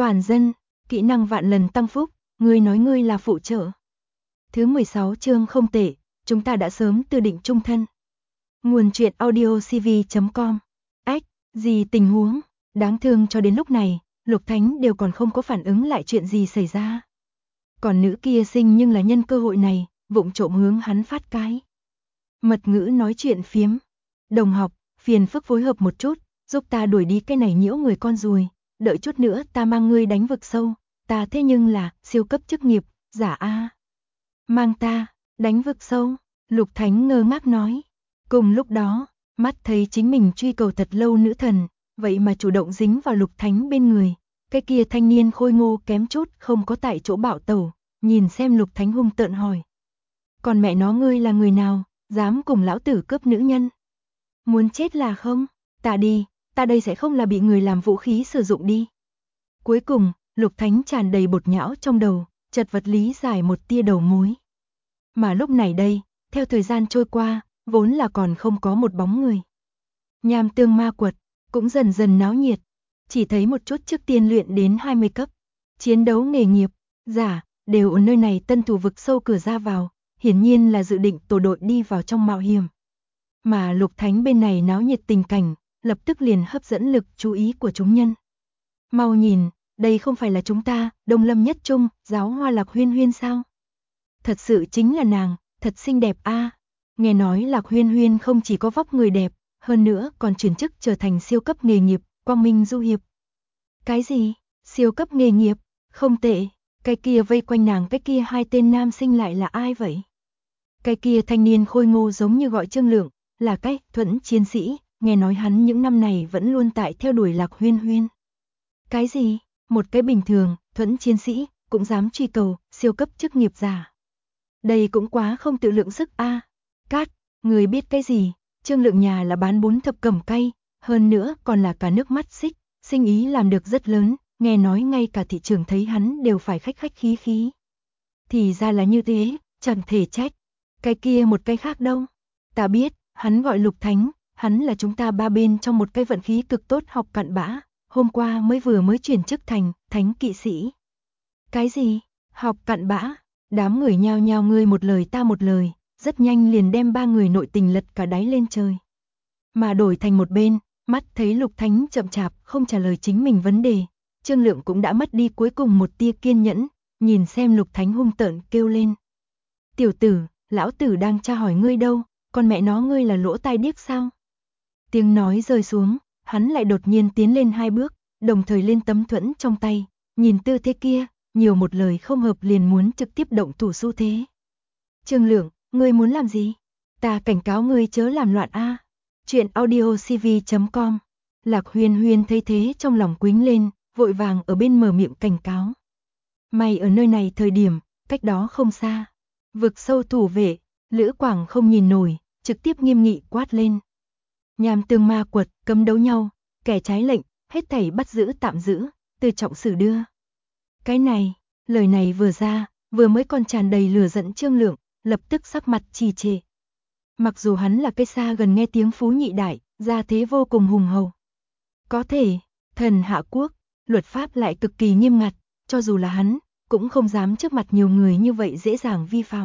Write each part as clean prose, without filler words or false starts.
Toàn dân, kỹ năng vạn lần tăng phúc, ngươi nói ngươi là phụ trợ. Thứ 16 chương không tệ, chúng ta đã sớm tư định chung thân. Nguồn truyện audiocv.com. Ách, gì tình huống? Đáng thương cho đến lúc này, Lục Thánh đều còn không có phản ứng lại chuyện gì xảy ra. Còn nữ kia sinh nhưng là nhân cơ hội này, vụng trộm hướng hắn phát cái. Mật ngữ nói chuyện phiếm. Đồng học, phiền phức phối hợp một chút, giúp ta đuổi đi cái này nhiễu người con ruồi. Đợi chút nữa ta mang ngươi đánh vực sâu, ta thế nhưng là siêu cấp chức nghiệp, giả a. Mang ta, đánh vực sâu, Lục Thánh ngơ ngác nói. Cùng lúc đó, mắt thấy chính mình truy cầu thật lâu nữ thần, vậy mà chủ động dính vào Lục Thánh bên người. Cái kia thanh niên khôi ngô kém chút không có tại chỗ bạo tẩu, nhìn xem Lục Thánh hung tợn hỏi. Còn mẹ nó ngươi là người nào, dám cùng lão tử cướp nữ nhân? Muốn chết là không? Ta đi, ta đây sẽ không là bị người làm vũ khí sử dụng đi. Cuối cùng, Lục Thánh tràn đầy bột nhão trong đầu, chật vật lý giải một tia đầu mối. Mà lúc này đây, theo thời gian trôi qua, vốn là còn không có một bóng người. Nham tương ma quật, cũng dần dần náo nhiệt, chỉ thấy một chút trước tiên luyện đến 20 cấp. Chiến đấu nghề nghiệp, giả, đều ở nơi này tân thủ vực sâu cửa ra vào, hiển nhiên là dự định tổ đội đi vào trong mạo hiểm. Mà Lục Thánh bên này náo nhiệt tình cảnh, lập tức liền hấp dẫn lực chú ý của chúng nhân. Mau nhìn, đây không phải là chúng ta, Đông Lâm Nhất Trung, giáo hoa Lạc Huyên Huyên sao? Thật sự chính là nàng, thật xinh đẹp a. Nghe nói Lạc Huyên Huyên không chỉ có vóc người đẹp, hơn nữa còn chuyển chức trở thành siêu cấp nghề nghiệp, Quang Minh Du Hiệp. Cái gì? Siêu cấp nghề nghiệp? Không tệ, cái kia vây quanh nàng cái kia hai tên nam sinh lại là ai vậy? Cái kia thanh niên khôi ngô giống như gọi Trương Lượng, là cái Thuẫn chiến sĩ, nghe nói hắn những năm này vẫn luôn tại theo đuổi Lạc Huyên Huyên. Cái gì? Một cái bình thường, Thuẫn chiến sĩ, cũng dám truy cầu, siêu cấp chức nghiệp giả. Đây cũng quá không tự lượng sức a. Cát, người biết cái gì? Trương Lượng nhà là bán 4 thập cẩm cay, hơn nữa còn là cả nước mắt xích, sinh ý làm được rất lớn, nghe nói ngay cả thị trường thấy hắn đều phải khách khách khí khí. Thì ra là như thế, chẳng thể trách. Cái kia một cái khác đâu? Ta biết, hắn gọi Lục Thánh, hắn là chúng ta ba bên trong một cái vận khí cực tốt học cặn bã, hôm qua mới chuyển chức thành thánh kỵ sĩ. Cái gì? Học cặn bã? Đám người nhao nhao ngươi một lời ta một lời, rất nhanh liền đem ba người nội tình lật cả đáy lên trời. Mà đổi thành một bên, mắt thấy Lục Thánh chậm chạp không trả lời chính mình vấn đề, Trương Lượng cũng đã mất đi cuối cùng một tia kiên nhẫn, nhìn xem Lục Thánh hung tợn kêu lên. Tiểu tử, lão tử đang tra hỏi ngươi đâu, còn mẹ nó ngươi là lỗ tai điếc sao? Tiếng nói rơi xuống, hắn lại đột nhiên tiến lên 2 bước, đồng thời lên tấm thuẫn trong tay, nhìn tư thế kia, nhiều một lời không hợp liền muốn trực tiếp động thủ xu thế. Trương Lượng, ngươi muốn làm gì? Ta cảnh cáo ngươi chớ làm loạn a. Truyện audiocv.com. Lạc Huyên Huyên thấy thế trong lòng quýnh lên, vội vàng ở bên mở miệng cảnh cáo. Mày ở nơi này thời điểm, cách đó không xa. Vực sâu thủ vệ, Lữ Quảng không nhìn nổi, trực tiếp nghiêm nghị quát lên. Nham tương ma quật, cấm đấu nhau, kẻ trái lệnh, hết thảy bắt giữ tạm giữ, từ trọng xử đưa. Cái này, lời này vừa ra, vừa mới còn tràn đầy lửa giận Trương Lượng, lập tức sắc mặt trì trệ. Mặc dù hắn là cái xa gần nghe tiếng phú nhị đại, gia thế vô cùng hùng hậu. Có thể, thần hạ quốc, luật pháp lại cực kỳ nghiêm ngặt, cho dù là hắn, cũng không dám trước mặt nhiều người như vậy dễ dàng vi phạm.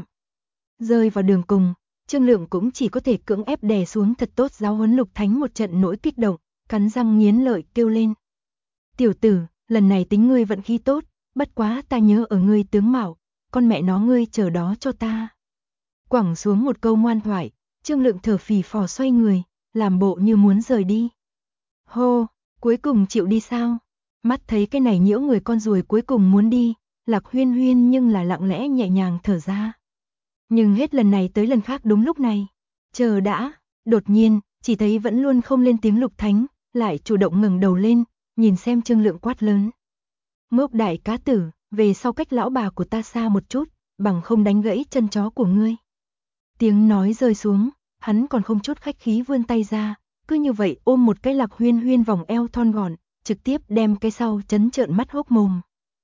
Rơi vào đường cùng, Trương Lượng cũng chỉ có thể cưỡng ép đè xuống thật tốt giáo huấn Lục Thánh một trận nỗi kích động, cắn răng nghiến lợi kêu lên. Tiểu tử, lần này tính ngươi vận khí tốt, bất quá ta nhớ ở ngươi tướng mạo, con mẹ nó ngươi chờ đó cho ta. Quẳng xuống một câu ngoan thoại, Trương Lượng thở phì phò xoay người, làm bộ như muốn rời đi. Hô, cuối cùng chịu đi sao? Mắt thấy cái này nhiễu người con ruồi cuối cùng muốn đi, Lạc Huyên Huyên nhưng là lặng lẽ nhẹ nhàng thở ra. Nhưng hết lần này tới lần khác đúng lúc này. Chờ đã, đột nhiên, chỉ thấy vẫn luôn không lên tiếng Lục Thánh, lại chủ động ngẩng đầu lên, nhìn xem Trương Lượng quát lớn. Ngốc đại cá tử, về sau cách lão bà của ta xa một chút, bằng không đánh gãy chân chó của ngươi. Tiếng nói rơi xuống, hắn còn không chút khách khí vươn tay ra, cứ như vậy ôm một cái Lạc Huyên Huyên vòng eo thon gọn, trực tiếp đem cái sau chấn trợn mắt hốc mồm.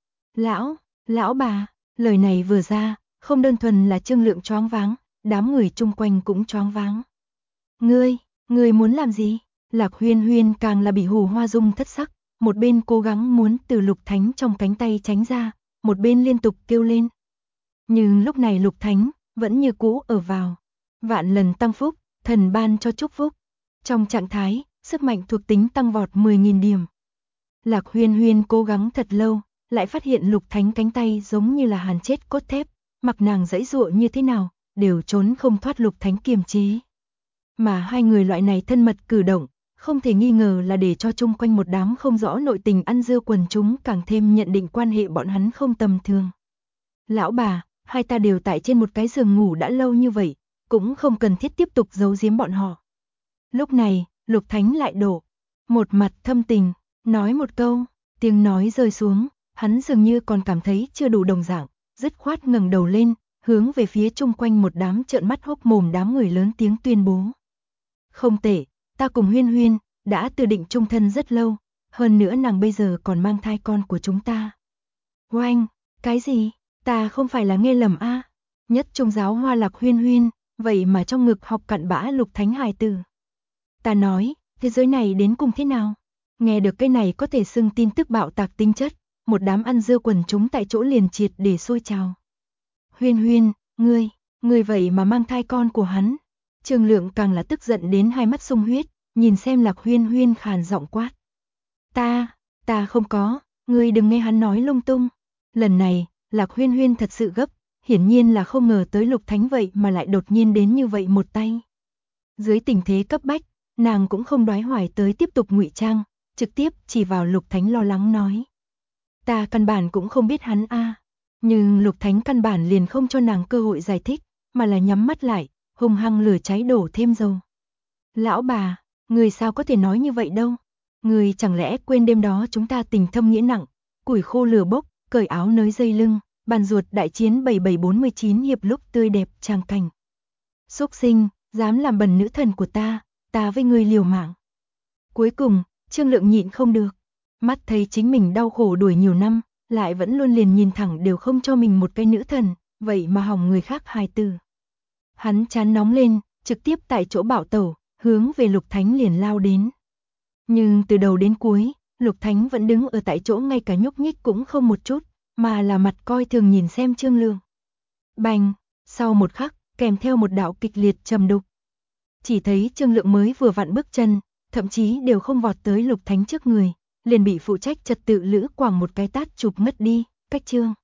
Lão bà, lời này vừa ra, không đơn thuần là Trương Lượng choáng váng, đám người chung quanh cũng choáng váng. Ngươi muốn làm gì? Lạc Huyên Huyên càng là bị hù hoa dung thất sắc, một bên cố gắng muốn từ Lục Thánh trong cánh tay tránh ra, một bên liên tục kêu lên. Nhưng lúc này Lục Thánh vẫn như cũ ở vào. Vạn lần tăng phúc, thần ban cho chúc phúc. Trong trạng thái, sức mạnh thuộc tính tăng vọt 10.000 điểm. Lạc Huyên Huyên cố gắng thật lâu, lại phát hiện Lục Thánh cánh tay giống như là hàn chết cốt thép, mặc nàng giãy giụa như thế nào, đều trốn không thoát Lục Thánh kiềm chế. Mà hai người loại này thân mật cử động, không thể nghi ngờ là để cho chung quanh một đám không rõ nội tình ăn dưa quần chúng càng thêm nhận định quan hệ bọn hắn không tầm thường. Lão bà, hai ta đều tại trên một cái giường ngủ đã lâu như vậy, cũng không cần thiết tiếp tục giấu giếm bọn họ. Lúc này, Lục Thánh lại đổ một mặt thâm tình, nói một câu, tiếng nói rơi xuống, hắn dường như còn cảm thấy chưa đủ đồng dạng, dứt khoát ngẩng đầu lên, hướng về phía chung quanh một đám trợn mắt hốc mồm đám người lớn tiếng tuyên bố. Không tệ, ta cùng Huyên Huyên đã từ định chung thân rất lâu, hơn nữa nàng bây giờ còn mang thai con của chúng ta. Oanh, cái gì? Ta không phải là nghe lầm a? Nhất Trung giáo hoa Lạc Huyên Huyên, vậy mà trong ngực học cặn bã Lục Thánh hài tử. Ta nói, thế giới này đến cùng thế nào? Nghe được cái này có thể xưng tin tức bạo tạc tính chất, một đám ăn dưa quần chúng tại chỗ liền triệt để sôi trào. Huyên Huyên, ngươi vậy mà mang thai con của hắn. Trương Lượng càng là tức giận đến hai mắt sung huyết, nhìn xem Lạc Huyên Huyên khàn giọng quát. Ta không có, ngươi đừng nghe hắn nói lung tung. Lần này, Lạc Huyên Huyên thật sự gấp, hiển nhiên là không ngờ tới Lục Thánh vậy mà lại đột nhiên đến như vậy một tay. Dưới tình thế cấp bách, nàng cũng không đoái hoài tới tiếp tục ngụy trang, trực tiếp chỉ vào Lục Thánh lo lắng nói. Ta căn bản cũng không biết hắn a. Nhưng Lục Thánh căn bản liền không cho nàng cơ hội giải thích, mà là nhắm mắt lại, hung hăng lửa cháy đổ thêm dầu. Lão bà, người sao có thể nói như vậy đâu? Người chẳng lẽ quên đêm đó chúng ta tình thâm nghĩa nặng, củi khô lửa bốc, cởi áo nới dây lưng, bàn ruột đại chiến 7749 hiệp lúc tươi đẹp tràng cảnh. Xúc sinh, dám làm bẩn nữ thần của ta với người liều mạng. Cuối cùng, Trương Lượng nhịn không được, mắt thấy chính mình đau khổ đuổi nhiều năm, lại vẫn luôn liền nhìn thẳng đều không cho mình một cái nữ thần, vậy mà hỏng người khác hài tử. Hắn chán nóng lên, trực tiếp tại chỗ bảo tẩu, hướng về Lục Thánh liền lao đến. Nhưng từ đầu đến cuối, Lục Thánh vẫn đứng ở tại chỗ ngay cả nhúc nhích cũng không một chút, mà là mặt coi thường nhìn xem Trương Lượng. Bành, sau một khắc, kèm theo một đạo kịch liệt trầm đục. Chỉ thấy Trương Lượng mới vừa vặn bước chân, thậm chí đều không vọt tới Lục Thánh trước người, liền bị phụ trách trật tự Lữ Quảng một cái tát chụp ngất đi, cách chương.